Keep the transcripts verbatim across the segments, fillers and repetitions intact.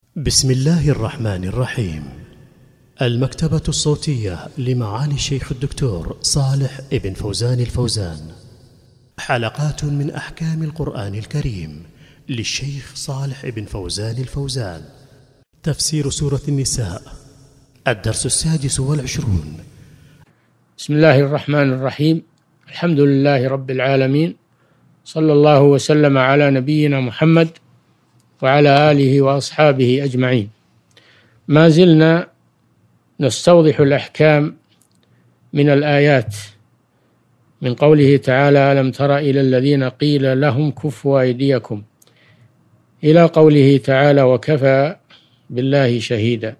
بسم الله الرحمن الرحيم. المكتبة الصوتية لمعالي الشيخ الدكتور صالح ابن فوزان الفوزان، حلقات من أحكام القرآن الكريم للشيخ صالح ابن فوزان الفوزان. تفسير سورة النساء، الدرس السادس والعشرون. بسم الله الرحمن الرحيم. الحمد لله رب العالمين، صلى الله وسلم على نبينا محمد وعلى آله وأصحابه أجمعين. ما زلنا نستوضح الأحكام من الآيات، من قوله تعالى: ألم تر إلى الذين قيل لهم كفوا أيديكم، إلى قوله تعالى: وكفى بالله شهيدا.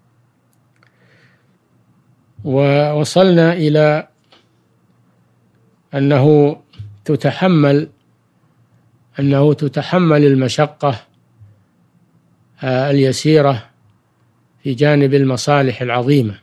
ووصلنا إلى أنه تتحمل أنه تتحمل المشقة اليسيرة في جانب المصالح العظيمة،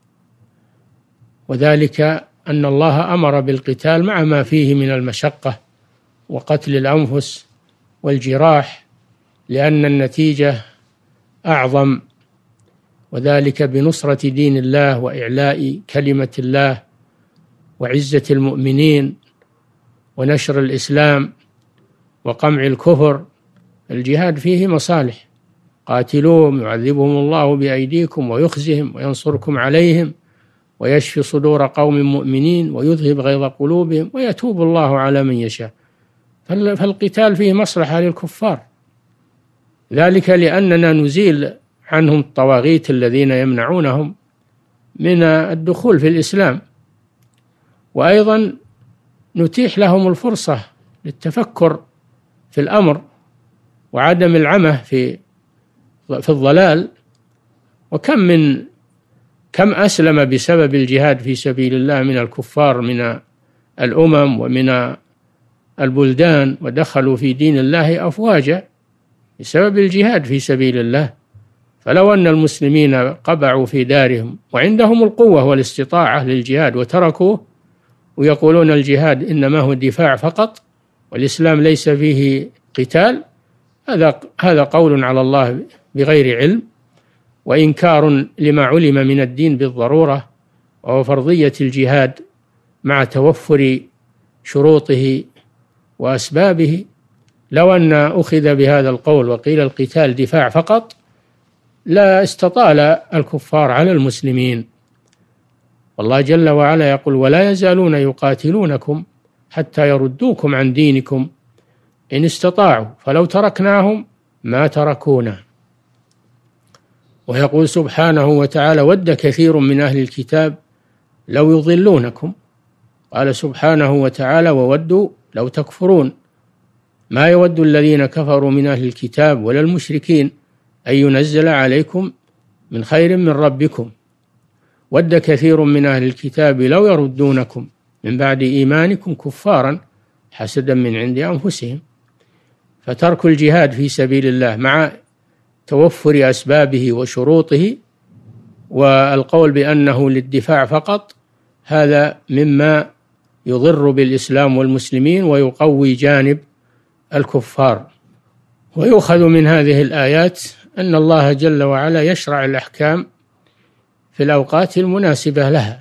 وذلك أن الله أمر بالقتال مع ما فيه من المشقة وقتل الأنفس والجراح، لأن النتيجة أعظم، وذلك بنصرة دين الله وإعلاء كلمة الله وعزة المؤمنين ونشر الإسلام وقمع الكفر. الجهاد فيه مصالح: قاتلوهم يعذبهم الله بأيديكم ويخزهم وينصركم عليهم ويشفي صدور قوم مؤمنين ويذهب غيظ قلوبهم ويتوب الله على من يشاء. فالقتال فيه مصلحة للكفار، ذلك لأننا نزيل عنهم الطواغيت الذين يمنعونهم من الدخول في الإسلام، وأيضا نتيح لهم الفرصة للتفكر في الأمر وعدم العمى في في الضلال. وكم من كم أسلم بسبب الجهاد في سبيل الله من الكفار من الأمم ومن البلدان، ودخلوا في دين الله أفواجا بسبب الجهاد في سبيل الله. فلو أن المسلمين قبعوا في دارهم وعندهم القوة والاستطاعة للجهاد وتركوه ويقولون الجهاد إنما هو دفاع فقط والإسلام ليس فيه قتال، هذا هذا قول على الله بغير علم، وإنكار لما علم من الدين بالضرورة، وهو فرضية الجهاد مع توفر شروطه وأسبابه. لو أن أخذ بهذا القول وقيل القتال دفاع فقط لا استطال الكفار على المسلمين. والله جل وعلا يقول: ولا يزالون يقاتلونكم حتى يردوكم عن دينكم إن استطاعوا فلو تركناهم ما تركونا. ويقول سبحانه وتعالى: ود كثير من أهل الكتاب لو يضلونكم. قال سبحانه وتعالى: وودوا لو تكفرون. ما يود الذين كفروا من أهل الكتاب ولا المشركين أن ينزل عليكم من خير من ربكم. ود كثير من أهل الكتاب لو يردونكم من بعد إيمانكم كفارا حسدا من عند أنفسهم. فترك الجهاد في سبيل الله مع توفر أسبابه وشروطه والقول بأنه للدفاع فقط، هذا مما يضر بالإسلام والمسلمين ويقوي جانب الكفار. ويؤخذ من هذه الآيات أن الله جل وعلا يشرع الأحكام في الأوقات المناسبة لها،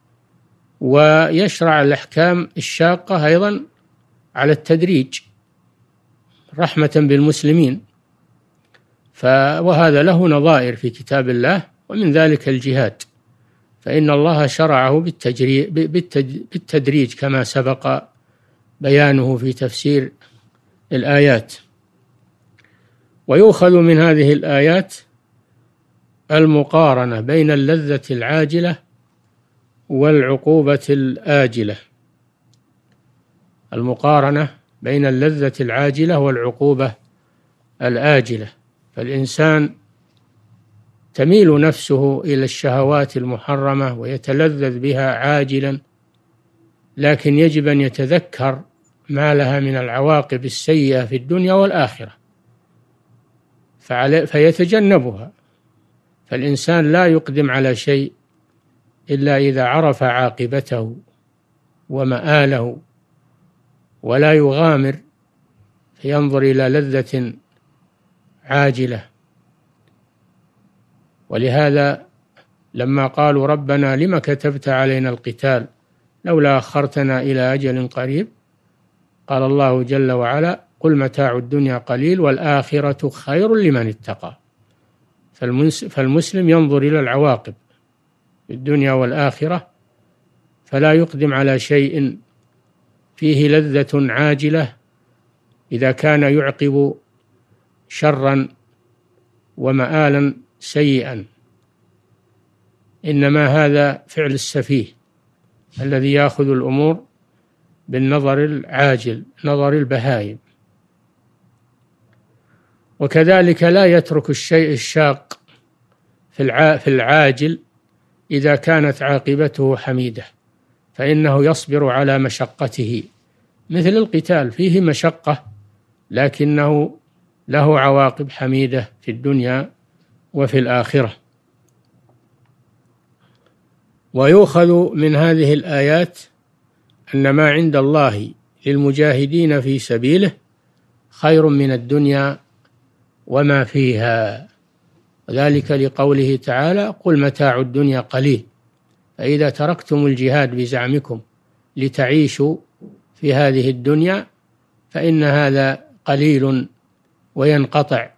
ويشرع الأحكام الشاقة أيضا على التدريج رحمة بالمسلمين. وهذا له نظائر في كتاب الله، ومن ذلك الجهاد، فإن الله شرعه بالتدريج كما سبق بيانه في تفسير الآيات. ويؤخذ من هذه الآيات المقارنة بين اللذة العاجلة والعقوبة الآجلة، المقارنة بين اللذة العاجلة والعقوبة الآجلة. فالإنسان تميل نفسه إلى الشهوات المحرمة ويتلذذ بها عاجلا، لكن يجب أن يتذكر ما لها من العواقب السيئة في الدنيا والآخرة فيتجنبها. فالإنسان لا يقدم على شيء إلا إذا عرف عاقبته ومآله، ولا يغامر فينظر إلى لذة عاجلة ولهذا لما قالوا ربنا لم كتبت علينا القتال لولا أخرتنا إلى أجل قريب، قال الله جل وعلا قل متاع الدنيا قليل والآخرة خير لمن اتقى. فالمسلم ينظر إلى العواقب في الدنيا والآخرة، فلا يقدم على شيء فيه لذة عاجلة إذا كان يعقب شرا ومآلا سيئا، إنما هذا فعل السفيه الذي يأخذ الأمور بالنظر العاجل، نظر البهائم. وكذلك لا يترك الشيء الشاق في العاجل إذا كانت عاقبته حميدة، فإنه يصبر على مشقته، مثل القتال فيه مشقة لكنه له عواقب حميدة في الدنيا وفي الآخرة. ويؤخذ من هذه الآيات أن ما عند الله للمجاهدين في سبيله خير من الدنيا وما فيها، وذلك لقوله تعالى قل متاع الدنيا قليل. فإذا تركتم الجهاد بزعمكم لتعيشوا في هذه الدنيا فإن هذا قليل وينقطع،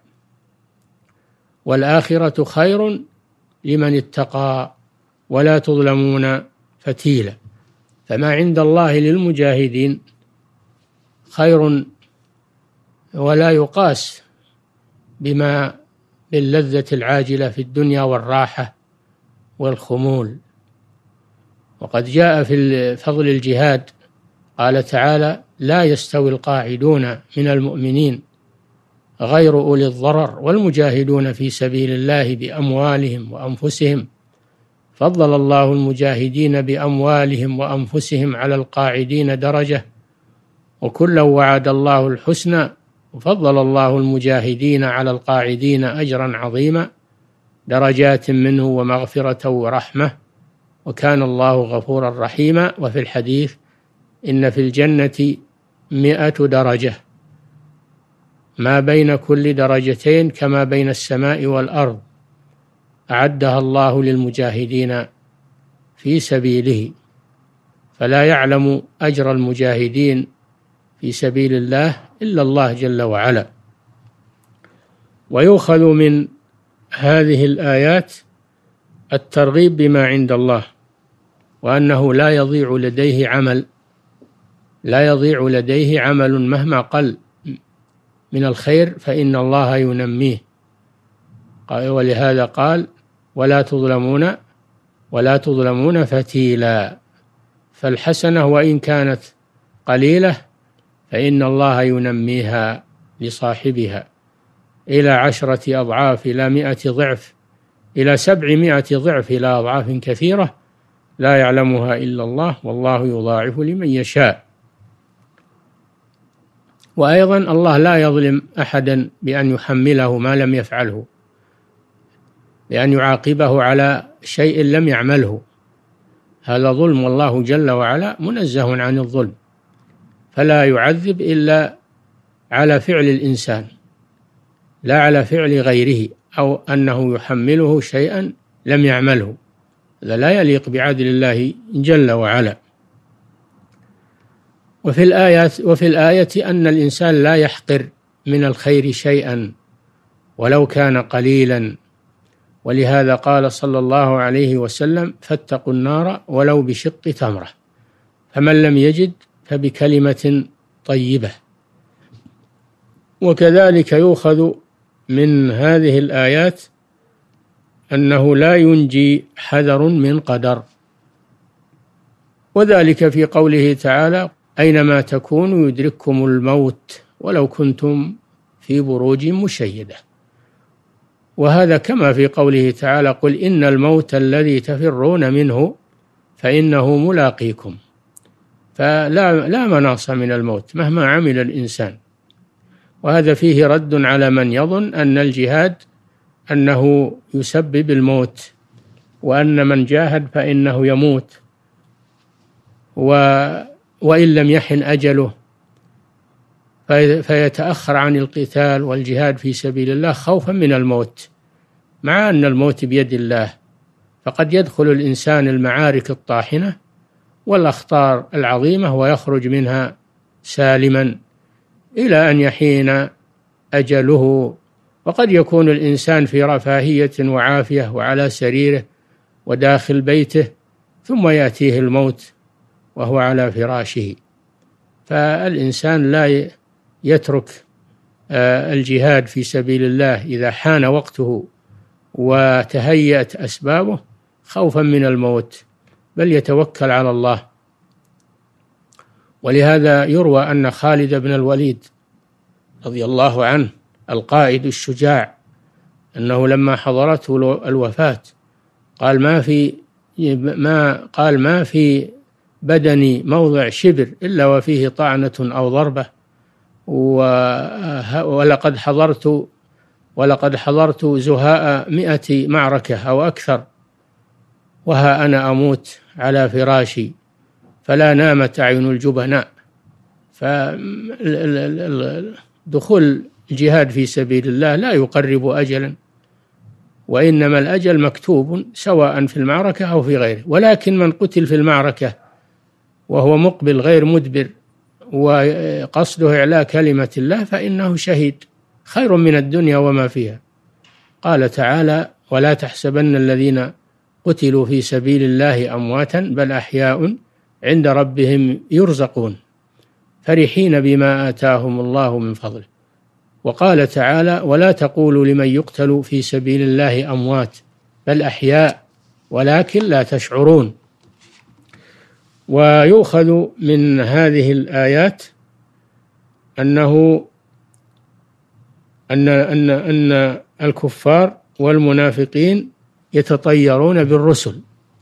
والآخرة خير لمن اتقى ولا تظلمون فتيلا. فما عند الله للمجاهدين خير ولا يقاس بما باللذة العاجلة في الدنيا والراحة والخمول. وقد جاء في فضل الجهاد قال تعالى لا يستوي القاعدون من المؤمنين غير أولي الضرر والمجاهدون في سبيل الله بأموالهم وأنفسهم، فضل الله المجاهدين بأموالهم وأنفسهم على القاعدين درجة، وكلا وعد الله الحسنى، وفضل الله المجاهدين على القاعدين أجرا عظيما درجات منه ومغفرة ورحمة، وكان الله غفورا رحيما. وفي الحديث إن في الجنة مئة درجة ما بين كل درجتين كما بين السماء والأرض، أعدها الله للمجاهدين في سبيله، فلا يعلم أجر المجاهدين في سبيل الله إلا الله جل وعلا. ويؤخذ من هذه الآيات الترغيب بما عند الله، وأنه لا يضيع لديه عمل لا يضيع لديه عمل مهما قل من الخير فإن الله ينميه. ولهذا قال ولا تظلمون ولا تظلمون فتيلا، فالحسنة وإن كانت قليلة فإن الله ينميها لصاحبها إلى عشرة أضعاف، إلى مئة ضعف، إلى سبعمائة ضعف، إلى أضعاف كثيرة لا يعلمها إلا الله، والله يضاعف لمن يشاء. وأيضا الله لا يظلم أحدا بأن يحمله ما لم يفعله، بأن يعاقبه على شيء لم يعمله، هذا ظلم، والله جل وعلا منزه عن الظلم، فلا يعذب إلا على فعل الإنسان لا على فعل غيره، أو أنه يحمله شيئا لم يعمله، هذا لا يليق بعدل الله جل وعلا. وفي الآية وفي الآية أن الإنسان لا يحقر من الخير شيئا ولو كان قليلا، ولهذا قال صلى الله عليه وسلم فاتقوا النار ولو بشق تمرة، فمن لم يجد فبكلمة طيبة. وكذلك يؤخذ من هذه الآيات أنه لا ينجي حذر من قدر، وذلك في قوله تعالى أينما تكونوا يدرككم الموت ولو كنتم في بروج مشيدة، وهذا كما في قوله تعالى قل إن الموت الذي تفرون منه فإنه ملاقيكم، فلا لا مناص من الموت مهما عمل الإنسان. وهذا فيه رد على من يظن أن الجهاد أنه يسبب الموت، وأن من جاهد فإنه يموت، و وإن لم يحن أجله فيتأخر عن القتال والجهاد في سبيل الله خوفا من الموت، مع أن الموت بيد الله، فقد يدخل الإنسان المعارك الطاحنة والأخطار العظيمة ويخرج منها سالما إلى أن يحين أجله. وقد يكون الإنسان في رفاهية وعافية وعلى سريره وداخل بيته، ثم يأتيه الموت وهو على فراشه. فالإنسان لا يترك الجهاد في سبيل الله إذا حان وقته وتهيأت أسبابه خوفا من الموت، بل يتوكل على الله. ولهذا يروى أن خالد بن الوليد رضي الله عنه القائد الشجاع أنه لما حضرته الوفاة قال ما في ما قال ما في بدني موضع شبر إلا وفيه طعنة أو ضربة، ولقد حضرت ولقد حضرت زهاء مئة معركة أو أكثر، وها أنا أموت على فراشي فلا نامت أعين الجبناء. فدخول الجهاد في سبيل الله لا يقرب أجلا، وإنما الأجل مكتوب سواء في المعركة أو في غيره. ولكن من قتل في المعركة وهو مقبل غير مدبر وقصده إعلاء كلمة الله فإنه شهيد، خير من الدنيا وما فيها. قال تعالى: ولا تحسبن الذين قتلوا في سبيل الله أمواتا بل أحياء عند ربهم يرزقون فرحين بما آتاهم الله من فضله. وقال تعالى: ولا تقولوا لمن يقتل في سبيل الله أموات بل أحياء ولكن لا تشعرون. ويؤخذ من هذه الآيات أنه أن أن أن الكفار والمنافقين يتطيرون بالرسل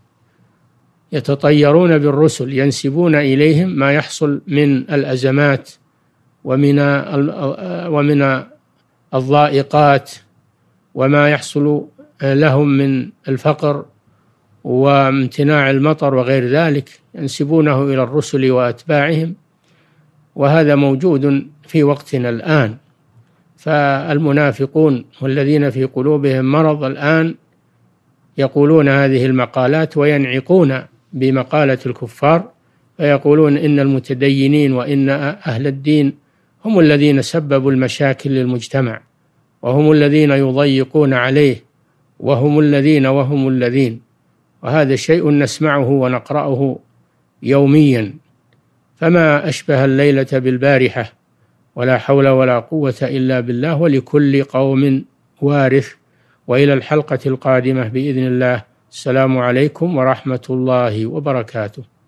يتطيرون بالرسل ينسبون إليهم ما يحصل من الأزمات ومن ومن الضائقات وما يحصل لهم من الفقر وامتناع المطر وغير ذلك، ينسبونه إلى الرسل وأتباعهم، وهذا موجود في وقتنا الآن. فالمنافقون والذين في قلوبهم مرض الآن يقولون هذه المقالات وينعقون بمقالة الكفار، فيقولون إن المتدينين وإن أهل الدين هم الذين سببوا المشاكل للمجتمع، وهم الذين يضيقون عليه، وهم الذين وهم الذين وهذا شيء نسمعه ونقرأه يوميا. فما أشبه الليلة بالبارحة، ولا حول ولا قوة إلا بالله، ولكل قوم وارث. وإلى الحلقة القادمة بإذن الله. السلام عليكم ورحمة الله وبركاته.